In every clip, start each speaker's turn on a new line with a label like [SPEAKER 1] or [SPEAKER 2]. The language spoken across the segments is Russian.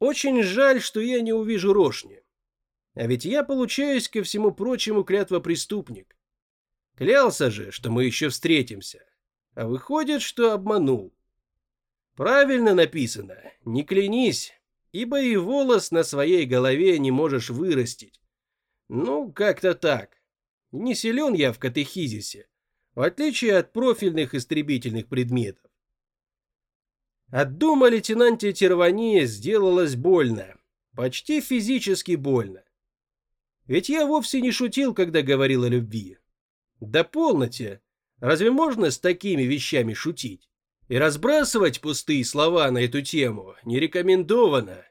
[SPEAKER 1] Очень жаль, что я не увижу Рошни. А ведь я получаюсь, ко всему прочему, клятвопреступник. Клялся же, что мы еще встретимся. А выходит, что обманул. Правильно написано, не клянись, ибо и волос на своей голове не можешь вырастить. Ну, как-то так. Не силен я в катехизисе, в отличие от профильных истребительных предметов. От дума лейтенанте Тервани сделалось больно, почти физически больно. Ведь я вовсе не шутил, когда говорил о любви. Да полноте, разве можно с такими вещами шутить? И разбрасывать пустые слова на эту тему не рекомендовано.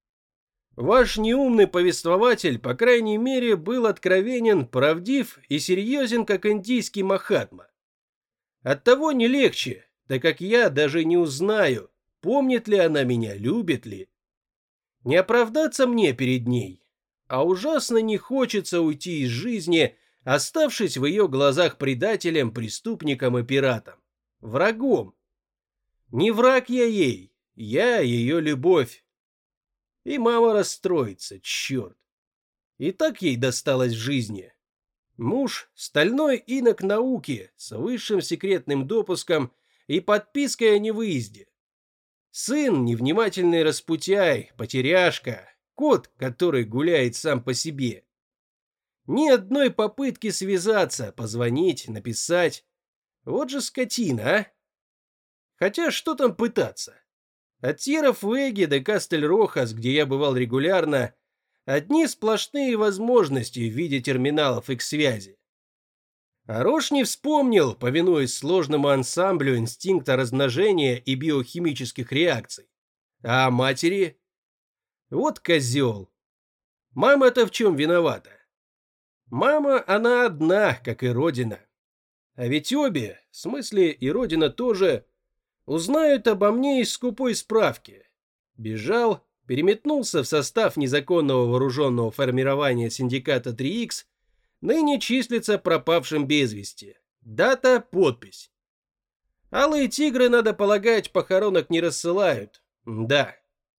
[SPEAKER 1] Ваш неумный повествователь, по крайней мере, был откровенен, правдив и серьезен, как индийский Махатма. Оттого не легче, так как я даже не узнаю, помнит ли она меня, любит ли. Не оправдаться мне перед ней, а ужасно не хочется уйти из жизни, оставшись в ее глазах предателем, преступником и пиратом, врагом. Не враг я ей, я ее любовь. И мама расстроится, черт. И так ей досталось в жизни. Муж – стальной инок науки с высшим секретным допуском и подпиской о невыезде. Сын – невнимательный распутяй, потеряшка, кот, который гуляет сам по себе. Ни одной попытки связаться, позвонить, написать. Вот же скотина, а? Хотя что там пытаться? От Тьерра-Фуэги до Кастель-Рохас, где я бывал регулярно, одни сплошные возможности в виде терминалов их связи. А Рошни вспомнил, повинуясь сложному ансамблю инстинкта размножения и биохимических реакций. А о матери? Вот козел. Мама-то в чем виновата? Мама, она одна, как и Родина. А ведь обе, в смысле и Родина тоже, узнают обо мне из скупой справки. Бежал, переметнулся в состав незаконного вооруженного формирования синдиката 3Х, ныне числится пропавшим без вести. Дата, подпись. Алые тигры, надо полагать, похоронок не рассылают. Да.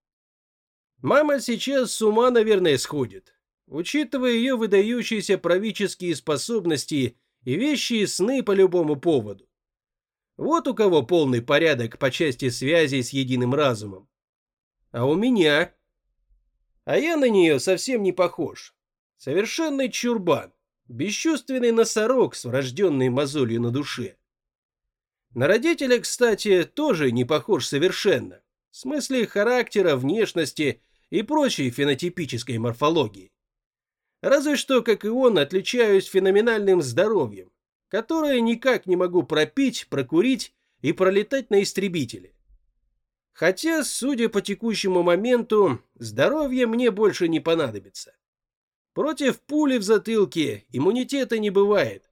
[SPEAKER 1] Мама сейчас с ума, наверное, сходит, учитывая ее выдающиеся правительские способности и вещие сны по любому поводу. Вот у кого полный порядок по части связей с единым разумом. А у меня? А я на нее совсем не похож. Совершенный чурбан, бесчувственный носорог с врожденной мозолью на душе. На родителя, кстати, тоже не похож совершенно, в смысле характера, внешности и прочей фенотипической морфологии. Разве что, как и он, отличаюсь феноменальным здоровьем, которое никак не могу пропить, прокурить и пролетать на истребителе. Хотя, судя по текущему моменту, здоровье мне больше не понадобится. Против пули в затылке иммунитета не бывает.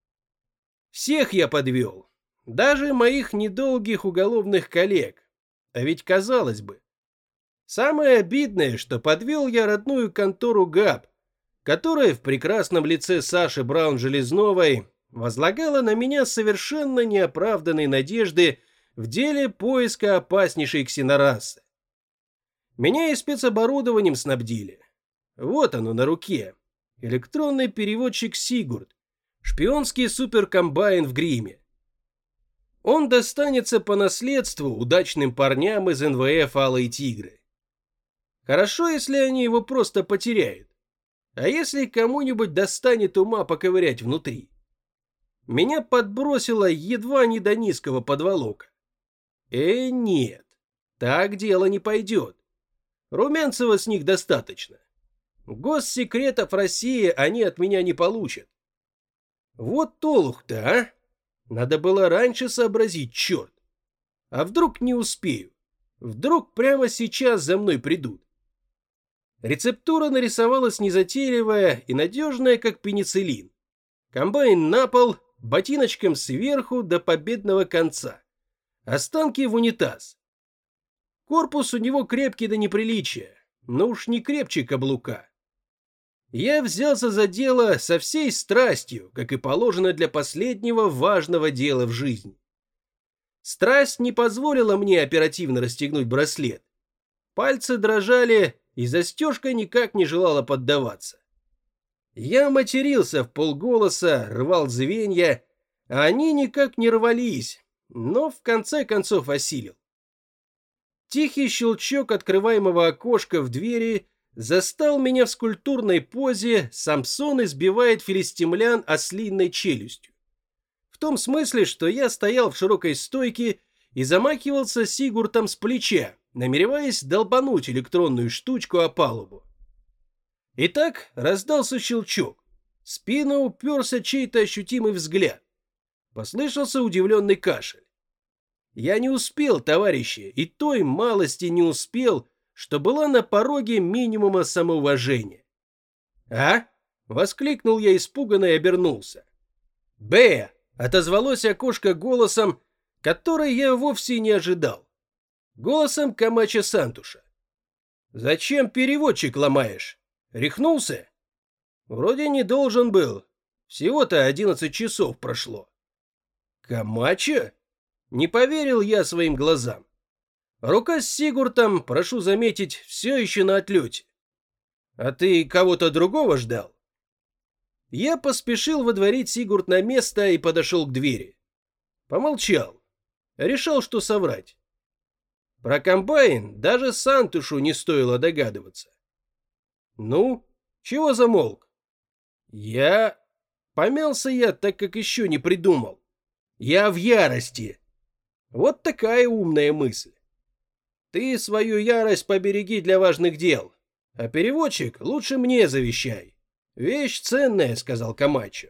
[SPEAKER 1] Всех я подвел, даже моих недолгих уголовных коллег. А ведь казалось бы. Самое обидное, что подвел я родную контору ГАП, которая в прекрасном лице Саши Браун-Железновой возлагала на меня совершенно неоправданные надежды в деле поиска опаснейшей ксенорасы. Меня и спецоборудованием снабдили. Вот оно на руке. Электронный переводчик Сигурд. Шпионский суперкомбайн в гриме. Он достанется по наследству удачным парням из НВФ «Алые тигры». Хорошо, если они его просто потеряют. А если кому-нибудь достанет ума поковырять внутри? Меня подбросило едва не до низкого подволока. Нет, так дело не пойдет. Румянцева с них достаточно. Госсекретов России они от меня не получат. Вот толух-то, а? Надо было раньше сообразить, черт. А вдруг не успею? Вдруг прямо сейчас за мной придут? Рецептура нарисовалась незатейливая и надежная, как пенициллин. Комбайн на пол, ботиночком сверху до победного конца. Останки в унитаз. Корпус у него крепкий до неприличия, но уж не крепче каблука. Я взялся за дело со всей страстью, как и положено для последнего важного дела в жизни. Страсть не позволила мне оперативно расстегнуть браслет. Пальцы дрожали, и застежка никак не желала поддаваться. Я матерился вполголоса, рвал звенья, а они никак не рвались, но в конце концов осилил. Тихий щелчок открываемого окошка в двери застал меня в скульптурной позе «Самсон избивает филистимлян ослиной челюстью». В том смысле, что я стоял в широкой стойке и замахивался Сигуртом с плеча, намереваясь долбануть электронную штучку о палубу. Итак, раздался щелчок. В спину уперся чей-то ощутимый взгляд. Послышался удивленный кашель. Я не успел, товарищи, и той малости не успел, что была на пороге минимума самоуважения. «А?» — воскликнул я испуганно и обернулся. «Б!» — отозвалось окошко голосом, который я вовсе не ожидал. Голосом Камача Сантуша. «Зачем переводчик ломаешь? Рехнулся?» «Вроде не должен был. Всего-то 11 часов прошло». «Камача?» Не поверил я своим глазам. Рука с Сигуртом, прошу заметить, все еще на отлете. А ты кого-то другого ждал? Я поспешил водворить Сигурд на место и подошел к двери. Помолчал. Решил, что соврать. Про комбайн даже Сантушу не стоило догадываться. Ну, чего замолк? Помялся я, так как еще не придумал. Я в ярости. Вот такая умная мысль. Ты свою ярость побереги для важных дел, а переводчик лучше мне завещай. Вещь ценная, сказал Камачо.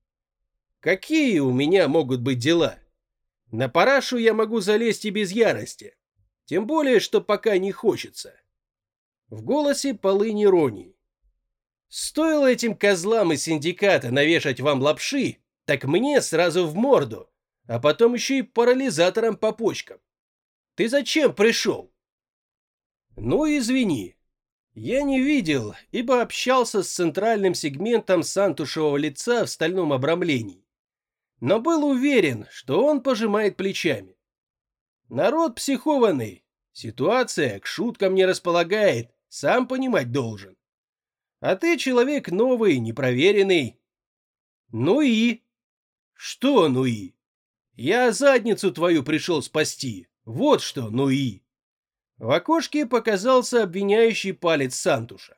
[SPEAKER 1] Какие у меня могут быть дела? На парашу я могу залезть и без ярости. Тем более, что пока не хочется. В голосе полынь иронии. Стоило этим козлам из синдиката навешать вам лапши, так мне сразу в морду. А потом еще и парализатором по почкам. Ты зачем пришел? Ну, извини. Я не видел, ибо общался с центральным сегментом Сантушевого лица в стальном обрамлении. Но был уверен, что он пожимает плечами. Народ психованный. Ситуация к шуткам не располагает, сам понимать должен. А ты человек новый, непроверенный. Ну и? Что ну и? Я задницу твою пришел спасти. Вот что, ну и... В окошке показался обвиняющий палец Сантуша.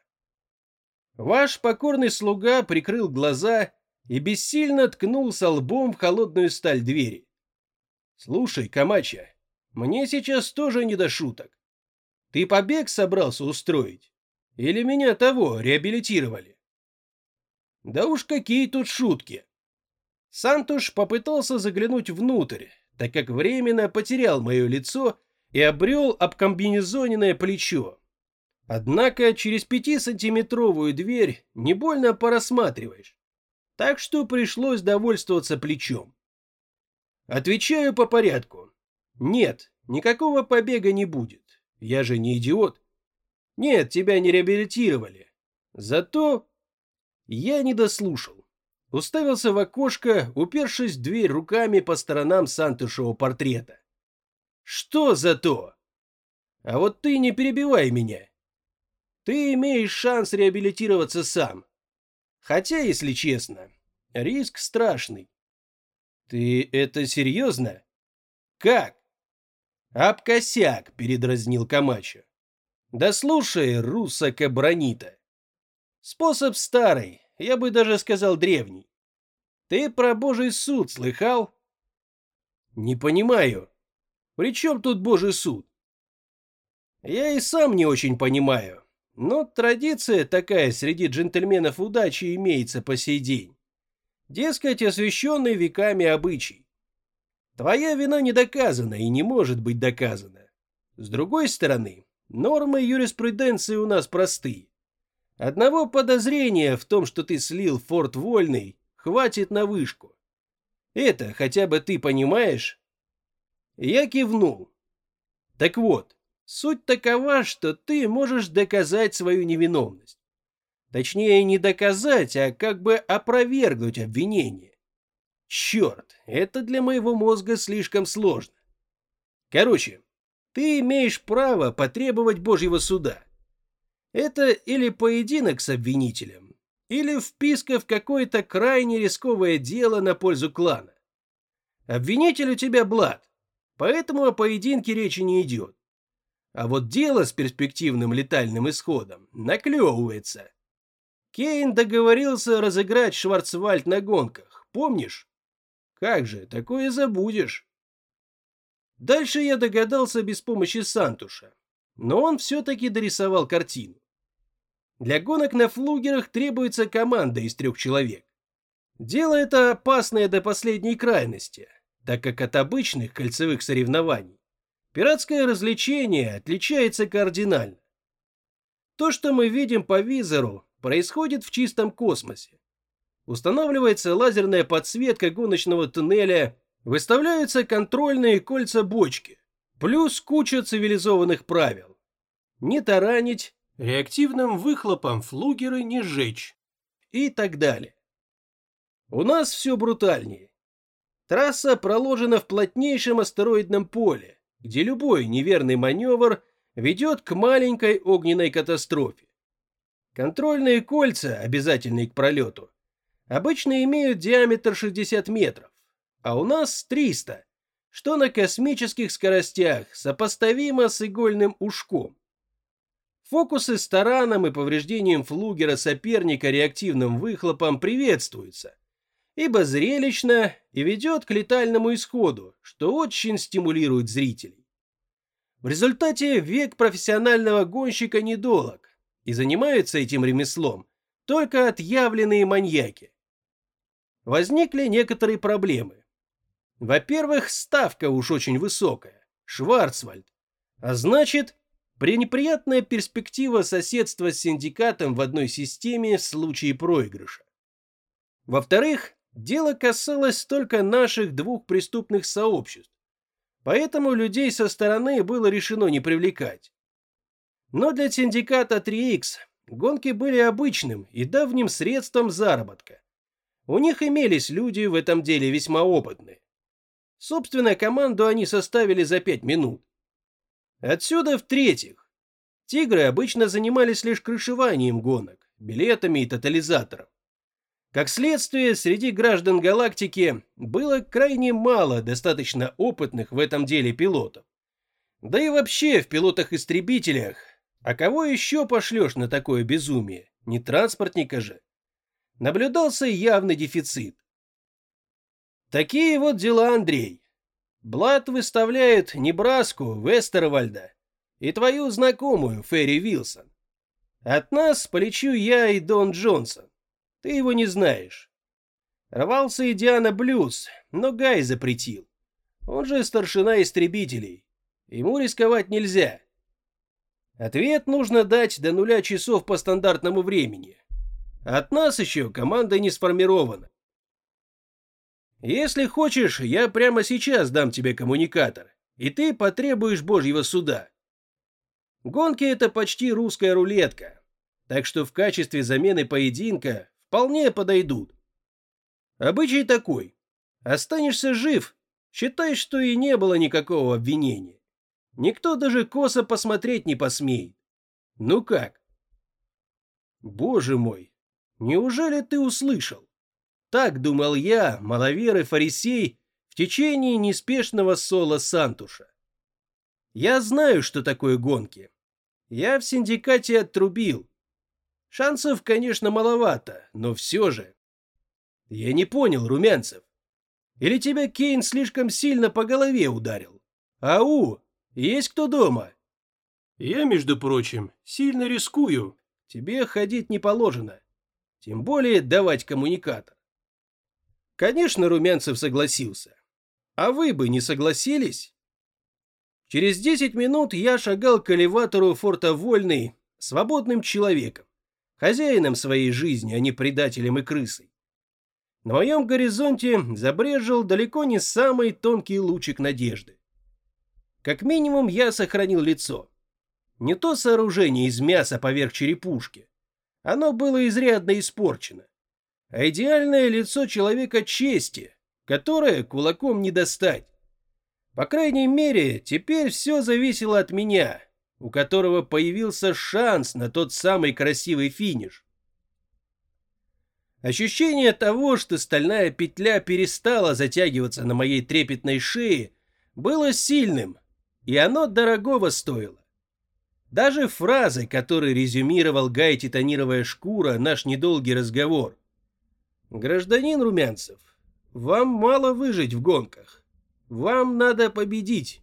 [SPEAKER 1] Ваш покорный слуга прикрыл глаза и бессильно ткнулся лбом в холодную сталь двери. Слушай, Камача, мне сейчас тоже не до шуток. Ты побег собрался устроить? Или меня того реабилитировали? Да уж какие тут шутки. Сантуш попытался заглянуть внутрь, так как временно потерял мое лицо и обрел обкомбинезоненное плечо. Однако через 5-сантиметровую дверь не больно порассматриваешь, так что пришлось довольствоваться плечом. Отвечаю по порядку. Нет, никакого побега не будет. Я же не идиот. Нет, тебя не реабилитировали. Зато я не дослушал. Уставился в окошко, упершись в дверь руками по сторонам Сантушевого портрета. Что зато? А вот ты не перебивай меня. Ты имеешь шанс реабилитироваться сам. Хотя, если честно, риск страшный. Ты это серьезно? Как? Об косяк, передразнил Камачо. Да слушай, Руссака Бронита. Способ старый. Я бы даже сказал древний. Ты про Божий суд слыхал? Не понимаю. При чем тут Божий суд? Я и сам не очень понимаю. Но традиция такая среди джентльменов удачи имеется по сей день. Дескать, освященный веками обычай. Твоя вина не доказана и не может быть доказана. С другой стороны, нормы юриспруденции у нас простые. Одного подозрения в том, что ты слил форт Вольный, хватит на вышку. Это хотя бы ты понимаешь? Я кивнул. Так вот, суть такова, что ты можешь доказать свою невиновность. Точнее, не доказать, а как бы опровергнуть обвинение. Черт, это для моего мозга слишком сложно. Короче, ты имеешь право потребовать Божьего суда. Это или поединок с обвинителем, или вписка в какое-то крайне рисковое дело на пользу клана. Обвинитель у тебя Блад, поэтому о поединке речи не идет. А вот дело с перспективным летальным исходом наклевывается. Кейн договорился разыграть Шварцвальд на гонках, помнишь? Как же, такое забудешь. Дальше я догадался без помощи Сантуша, но он все-таки дорисовал картину. Для гонок на флугерах требуется команда из 3 человек. Дело это опасное до последней крайности, так как от обычных кольцевых соревнований пиратское развлечение отличается кардинально. То, что мы видим по визору, происходит в чистом космосе. Устанавливается лазерная подсветка гоночного туннеля, выставляются контрольные кольца-бочки, плюс куча цивилизованных правил. Не таранить, реактивным выхлопом флугеры не сжечь и так далее. У нас все брутальнее. Трасса проложена в плотнейшем астероидном поле, где любой неверный маневр ведет к маленькой огненной катастрофе. Контрольные кольца, обязательные к пролету, обычно имеют диаметр 60 метров, а у нас 300, что на космических скоростях сопоставимо с игольным ушком. Фокусы с тараном и повреждением флугера соперника реактивным выхлопом приветствуются, ибо зрелищно и ведет к летальному исходу, что очень стимулирует зрителей. В результате век профессионального гонщика недолог, и занимаются этим ремеслом только отъявленные маньяки. Возникли некоторые проблемы. Во-первых, ставка уж очень высокая, Шварцвальд, а значит, пренеприятная перспектива соседства с синдикатом в одной системе в случае проигрыша. Во-вторых, дело касалось только наших 2 преступных сообществ, поэтому людей со стороны было решено не привлекать. Но для синдиката 3Х гонки были обычным и давним средством заработка. У них имелись люди в этом деле весьма опытные. Собственно, команду они составили за 5 минут. Отсюда в-третьих, тигры обычно занимались лишь крышеванием гонок, билетами и тотализатором. Как следствие, среди граждан галактики было крайне мало достаточно опытных в этом деле пилотов. Да и вообще в пилотах-истребителях, а кого еще пошлешь на такое безумие, не транспортника же, наблюдался явный дефицит. Такие вот дела, Андрей. Блад выставляет Небраску, Вестервальда и твою знакомую Ферри Вилсон. От нас полечу я и Дон Джонсон. Ты его не знаешь. Рвался и Диана Блюз, но Гай запретил. Он же старшина истребителей. Ему рисковать нельзя. Ответ нужно дать до 0 часов по стандартному времени. От нас еще команда не сформирована. Если хочешь, я прямо сейчас дам тебе коммуникатор, и ты потребуешь Божьего суда. Гонки — это почти русская рулетка, так что в качестве замены поединка вполне подойдут. Обычай такой. Останешься жив, считай, что и не было никакого обвинения. Никто даже косо посмотреть не посмеет. Ну как? Боже мой, неужели ты услышал? Так думал я, маловерый фарисей, в течение неспешного соло Сантуша. Я знаю, что такое гонки. Я в синдикате отрубил. Шансов, конечно, маловато, но все же. Я не понял, Румянцев. Или тебя Кейн слишком сильно по голове ударил? Ау, есть кто дома? Я, между прочим, сильно рискую. Тебе ходить не положено. Тем более давать коммуникатор. Конечно, Румянцев согласился. А вы бы не согласились? Через 10 минут я шагал к элеватору форта Вольный свободным человеком, хозяином своей жизни, а не предателем и крысой. На моем горизонте забрезжил далеко не самый тонкий лучик надежды. Как минимум я сохранил лицо. Не то сооружение из мяса поверх черепушки. Оно было изрядно испорчено. А идеальное лицо человека чести, которое кулаком не достать. По крайней мере, теперь все зависело от меня, у которого появился шанс на тот самый красивый финиш. Ощущение того, что стальная петля перестала затягиваться на моей трепетной шее, было сильным, и оно дорогого стоило. Даже фразой, которой резюмировал Гай «Титанировая шкура» наш недолгий разговор. «Гражданин Румянцев, вам мало выжить в гонках. Вам надо победить».